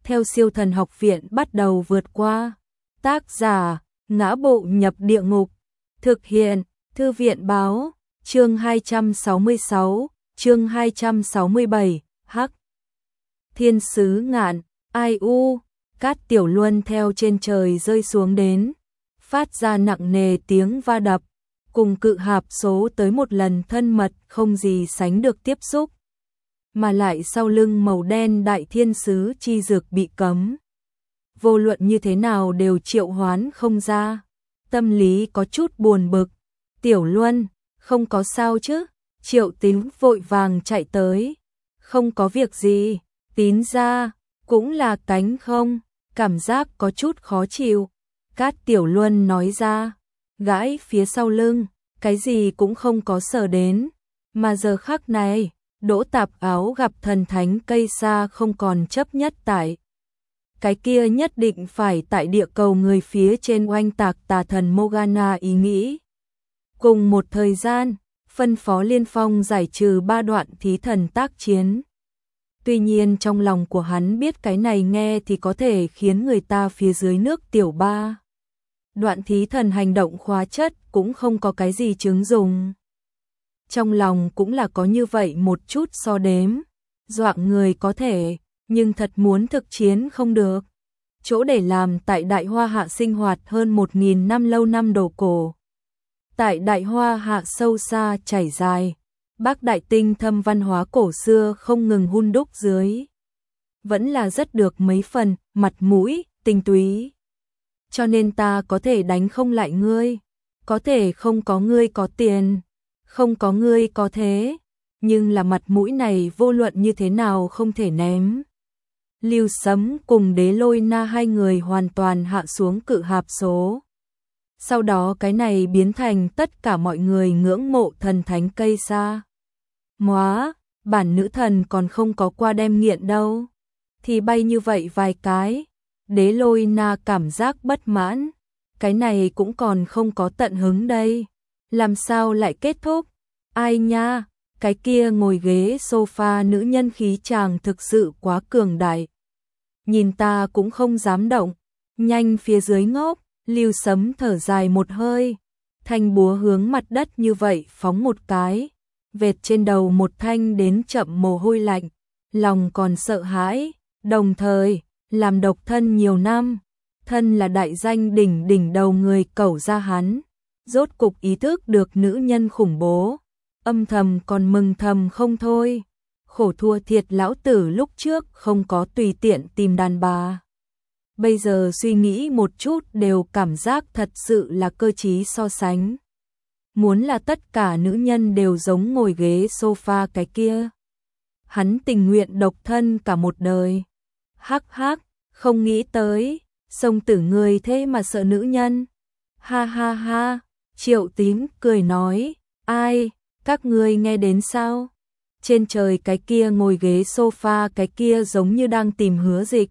theo Siêu Thần Học Viện bắt đầu vượt qua. Tác giả: Ngã Bộ Nhập Địa Ngục. Thực hiện: Thư viện báo. Chương 266, chương 267, Hắc Thiên Sứ Ngạn. Ai u. Cát Tiểu Luân theo trên trời rơi xuống đến, phát ra nặng nề tiếng va đập, cùng cự hạp số tới một lần thân mật không gì sánh được tiếp xúc. Mà lại sau lưng màu đen đại thiên sứ chi dược bị cấm. Vô luận như thế nào đều triệu hoán không ra. Tâm lý có chút buồn bực. Tiểu Luân, không có sao chứ? Triệu Tín vội vàng chạy tới. Không có việc gì. Tín ra, cũng là cánh không, cảm giác có chút khó chịu. Cát Tiểu Luân nói ra, gãi phía sau lưng, cái gì cũng không có sờ đến. Mà giờ khắc này, Đỗ Tạp Áo gặp thần thánh cây sa không còn chấp nhất tại. Cái kia nhất định phải tại địa cầu người phía trên oanh tạc tà thần Morgana ý nghĩ. Cùng một thời gian, phân phó Liên Phong giải trừ 3 đoạn thí thần tác chiến. Tuy nhiên trong lòng của hắn biết cái này nghe thì có thể khiến người ta phía dưới nước tiểu 3 đoạn thí thần hành động khóa chất cũng không có cái gì chứng dùng. Trong lòng cũng là có như vậy một chút so đếm, doạng người có thể, nhưng thật muốn thực chiến không được. Chỗ để làm tại Đại Hoa Hạ sinh hoạt hơn 1000 năm lâu năm đồ cổ. Tại Đại Hoa Hạ sâu xa chảy dài, Bắc Đại tinh thâm văn hóa cổ xưa không ngừng hun đúc dưới. Vẫn là rất được mấy phần, mặt mũi, tinh túy. Cho nên ta có thể đánh không lại ngươi, có thể không có ngươi có tiền, không có ngươi có thế, nhưng là mặt mũi này vô luận như thế nào không thể ném. Lưu Sấm cùng Đế Lôi Na hai người hoàn toàn hạ xuống cự hạp số. Sau đó cái này biến thành tất cả mọi người ngưỡng mộ thần thánh cây sa. Móa, bản nữ thần còn không có qua đem nghiện đâu. Thì bay như vậy vài cái. Đế Lôi Na cảm giác bất mãn. Cái này cũng còn không có tận hứng đây. Làm sao lại kết thúc? Ai nha, cái kia ngồi ghế sofa nữ nhân khí chàng thực sự quá cường đại. Nhìn ta cũng không dám động. Nhanh phía dưới ngốc. Lưu Sấm thở dài một hơi, thanh búa hướng mặt đất như vậy phóng một cái, vệt trên đầu một thanh đến chậm mồ hôi lạnh, lòng còn sợ hãi, đồng thời, làm độc thân nhiều năm, thân là đại danh đỉnh đầu người cẩu ra hắn, rốt cục ý thức được nữ nhân khủng bố, âm thầm còn mừng thầm không thôi, khổ thua thiệt lão tử lúc trước không có tùy tiện tìm đàn bà. Bây giờ suy nghĩ một chút đều cảm giác thật sự là cơ trí so sánh. Muốn là tất cả nữ nhân đều giống ngồi ghế sofa cái kia. Hắn tình nguyện độc thân cả một đời. Hắc hắc, không nghĩ tới, sông tử người thế mà sợ nữ nhân. Ha ha ha, Triệu Tím cười nói, ai, các ngươi nghe đến sao? Trên trời cái kia ngồi ghế sofa cái kia giống như đang tìm Hứa Dịch.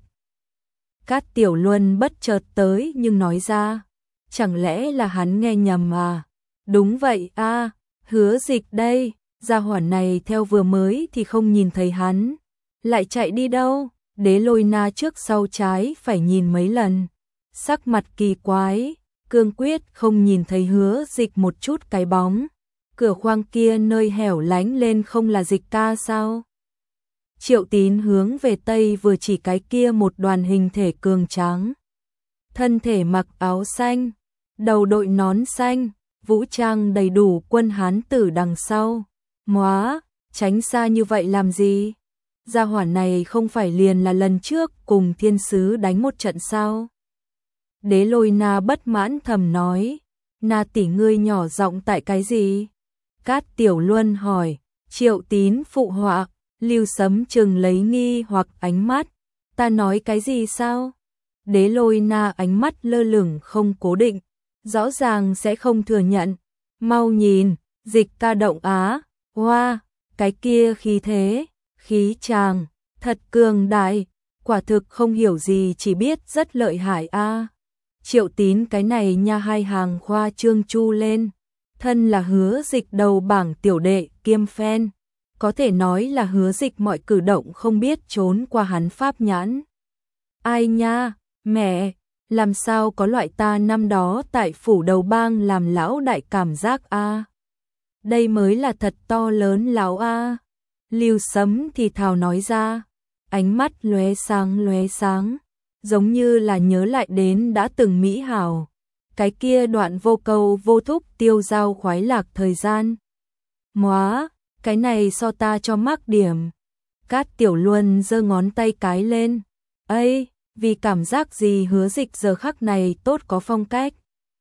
Cát Tiểu Luân bất chợt tới nhưng nói ra, chẳng lẽ là hắn nghe nhầm à? Đúng vậy a, Hứa Dịch đây, gia hỏa này theo vừa mới thì không nhìn thấy hắn, lại chạy đi đâu? Đế Lôi Na trước sau trái phải nhìn mấy lần, sắc mặt kỳ quái, cương quyết không nhìn thấy Hứa Dịch một chút cái bóng. Cửa khoang kia nơi hẻo lánh lên không là Dịch ca sao? Triệu Tín hướng về tây vừa chỉ cái kia một đoàn hình thể cường tráng. Thân thể mặc áo xanh, đầu đội nón xanh, vũ trang đầy đủ quân hán tử đằng sau. Móa, tránh xa như vậy làm gì? Gia hỏa này không phải liền là lần trước cùng thiên sứ đánh một trận sao? Đế Lôi Na bất mãn thầm nói, Na tỷ ngươi nhỏ giọng tại cái gì? Cát Tiểu Luân hỏi, Triệu Tín phụ họa. Lưu Sấm chừng lấy nghi hoặc ánh mắt, ta nói cái gì sao? Đế Lôi Na ánh mắt lơ lửng không cố định, rõ ràng sẽ không thừa nhận. Mau nhìn, Dịch ca động á, hoa, cái kia khí thế, khí chàng, thật cường đại, quả thực không hiểu gì chỉ biết rất lợi hại a. Triệu Tín cái này nha hai hàng khoa trương chu lên, thân là Hứa Dịch đầu bảng tiểu đệ kiêm fan. Có thể nói là Hứa Dịch mọi cử động không biết trốn qua hắn pháp nhãn. Ai nha, mẹ, làm sao có loại ta năm đó tại phủ đầu bang làm lão đại cảm giác a. Đây mới là thật to lớn lão a. Lưu Sấm thì thào nói ra, ánh mắt lóe sáng, giống như là nhớ lại đến đã từng mỹ hảo. Cái kia đoạn vô cầu vô thúc tiêu dao khoái lạc thời gian. Móa, cái này so ta cho mắc điểm. Cát Tiểu Luân giơ ngón tay cái lên. Ây, vì cảm giác gì Hứa Dịch giờ khắc này tốt có phong cách.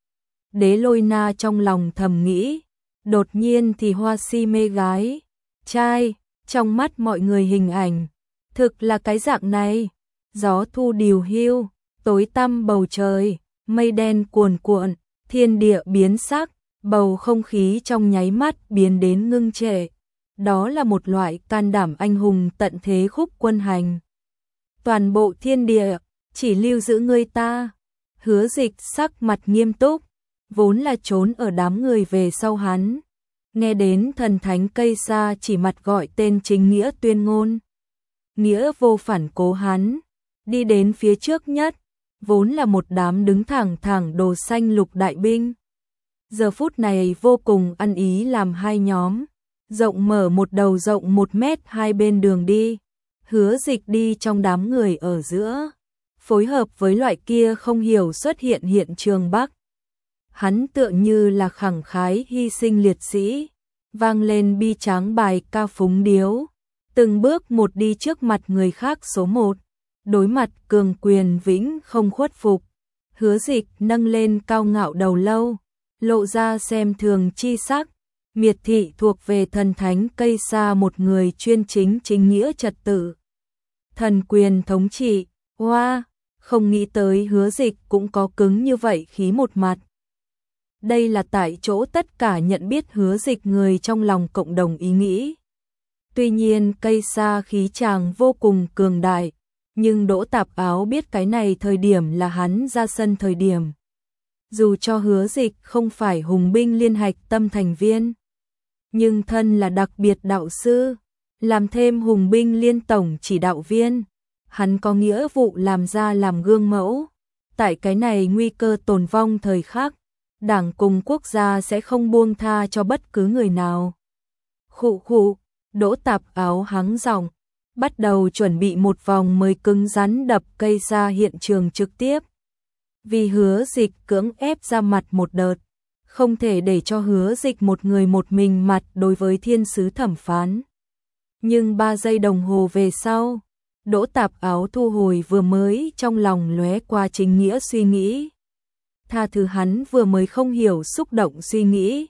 Đế Lôi Na trong lòng thầm nghĩ, đột nhiên thì hoa si mê gái, trai, trong mắt mọi người hình ảnh, thực là cái dạng này. Gió thu điều hiu, tối tăm bầu trời, mây đen cuồn cuộn, thiên địa biến sắc, bầu không khí trong nháy mắt biến đến ngưng trệ. Đó là một loại can đảm anh hùng tận thế khúc quân hành. Toàn bộ thiên địa, chỉ lưu giữ ngươi ta. Hứa Dịch sắc mặt nghiêm túc, vốn là trốn ở đám người về sau hắn. Nghe đến thần thánh cây sa chỉ mặt gọi tên chính nghĩa tuyên ngôn. Nghĩa vô phản cố hắn, đi đến phía trước nhất, vốn là một đám đứng thẳng đồ xanh lục đại binh. Giờ phút này vô cùng ăn ý làm hai nhóm, rộng mở một đầu rộng 1 mét hai bên đường đi. Hứa Dịch đi trong đám người ở giữa, phối hợp với loại kia không hiểu xuất hiện hiện trường Bắc. Hắn tựa như là khẳng khái hy sinh liệt sĩ, vang lên bi tráng bài ca phúng điếu, từng bước một đi trước mặt người khác số 1, đối mặt cường quyền vĩnh không khuất phục. Hứa Dịch nâng lên cao ngạo đầu lâu, lộ ra xem thường chi sắc, miệt thị thuộc về thần thánh cây sa một người chuyên chính nghĩa trật tự. Thần quyền thống trị, hoa, không nghĩ tới Hứa Dịch cũng có cứng như vậy khí một mặt. Đây là tại chỗ tất cả nhận biết Hứa Dịch người trong lòng cộng đồng ý nghĩ. Tuy nhiên cây sa khí chàng vô cùng cường đại, nhưng Đỗ Tạp Áo biết cái này thời điểm là hắn ra sân thời điểm. Dù cho Hứa Dịch không phải hùng binh liên hạch tâm thành viên, nhưng thân là đặc biệt đạo sư, làm thêm hùng binh liên tổng chỉ đạo viên, hắn có nghĩa vụ làm ra làm gương mẫu. Tại cái này nguy cơ tồn vong thời khắc, Đảng cùng quốc gia sẽ không buông tha cho bất cứ người nào. Khụ khụ, Đỗ Tạp Áo hắng giọng, bắt đầu chuẩn bị một vòng mới cứng rắn đập cây ra hiện trường trực tiếp. Vì Hứa Dịch cưỡng ép ra mặt một đợt, không thể để cho Hứa Dịch một người một mình mặt đối với thiên sứ thẩm phán. Nhưng 3 giây đồng hồ về sau, Đỗ Tạp Áo thu hồi vừa mới trong lòng lóe qua chính nghĩa suy nghĩ. Tha thứ hắn vừa mới không hiểu xúc động suy nghĩ.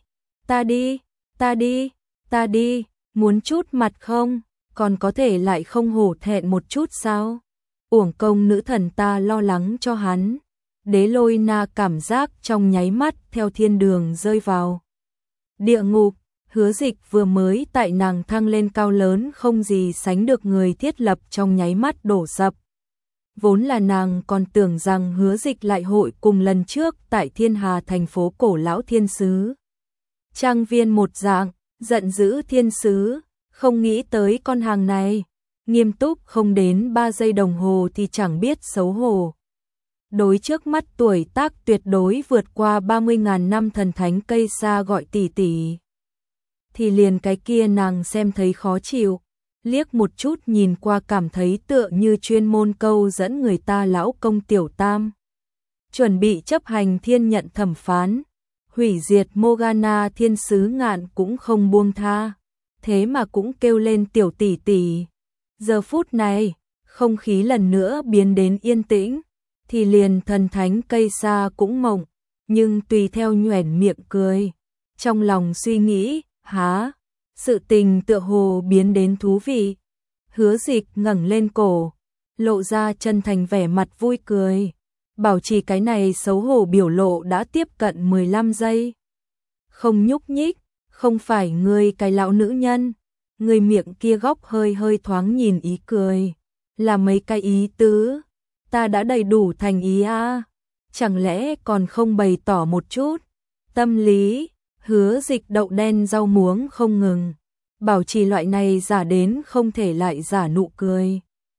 Ta đi, muốn chút mặt không, còn có thể lại không hổ thẹn một chút sao? Uổng công nữ thần ta lo lắng cho hắn. Đế Lôi Na cảm giác trong nháy mắt theo thiên đường rơi vào địa ngục. Hứa Dịch vừa mới tại nàng thăng lên cao lớn không gì sánh được người thiết lập trong nháy mắt đổ sập. Vốn là nàng còn tưởng rằng Hứa Dịch lại hội cùng lần trước tại Thiên Hà thành phố cổ lão thiên sứ trang viên một dạng, giận dữ thiên sứ, không nghĩ tới con hàng này, nghiêm túc không đến 3 giây đồng hồ thì chẳng biết xấu hổ. Đối trước mắt tuổi tác tuyệt đối vượt qua 30.000 năm thần thánh cây sa gọi tỷ tỷ, thì liền cái kia nàng xem thấy khó chịu, liếc một chút nhìn qua cảm thấy tựa như chuyên môn câu dẫn người ta lão công tiểu tam. Chuẩn bị chấp hành thiên nhận thẩm phán, hủy diệt Morgana thiên sứ ngạn cũng không buông tha, thế mà cũng kêu lên tiểu tỷ tỷ. Giờ phút này, không khí lần nữa biến đến yên tĩnh, thì liền thần thánh cây sa cũng mộng, nhưng tùy theo nhoẻn miệng cười, trong lòng suy nghĩ, há, sự tình tựa hồ biến đến thú vị. Hứa Dịch ngẩng lên cổ, lộ ra chân thành vẻ mặt vui cười, bảo trì cái này xấu hổ biểu lộ đã tiếp cận 15 giây. Không nhúc nhích, không phải ngươi cái lão nữ nhân, người miệng kia góc hơi thoáng nhìn ý cười, là mấy cái ý tứ, ta đã đầy đủ thành ý à, chẳng lẽ còn không bày tỏ một chút, tâm lý. Hứa Dịch đậu đen rau muống không ngừng, bảo trì loại này giả đến không thể lại giả nụ cười.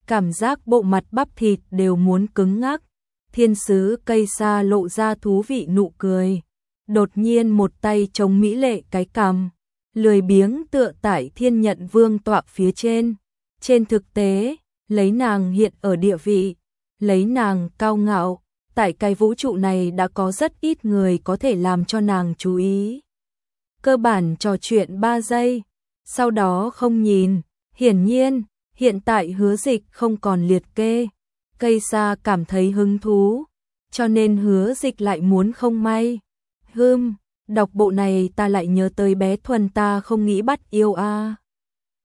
cảm giác bộ mặt bắp thịt đều muốn cứng ngắc. Thiên sứ cây sa lộ ra thú vị nụ cười. Đột nhiên một tay chống mỹ lệ cái cằm, lười biếng tựa tại Thiên Nhận Vương tọa phía trên. Trên thực tế, lấy nàng hiện ở địa vị, lấy nàng cao ngạo, tại cái vũ trụ này đã có rất ít người có thể làm cho nàng chú ý. Cơ bản trò chuyện 3 giây, sau đó không nhìn. Hiển nhiên, hiện tại Hứa Dịch không còn liệt kê. Cây sa cảm thấy hứng thú, cho nên Hứa Dịch lại muốn không may. Đọc bộ này ta lại nhớ tới bé Thuần ta không nghĩ bắt yêu a.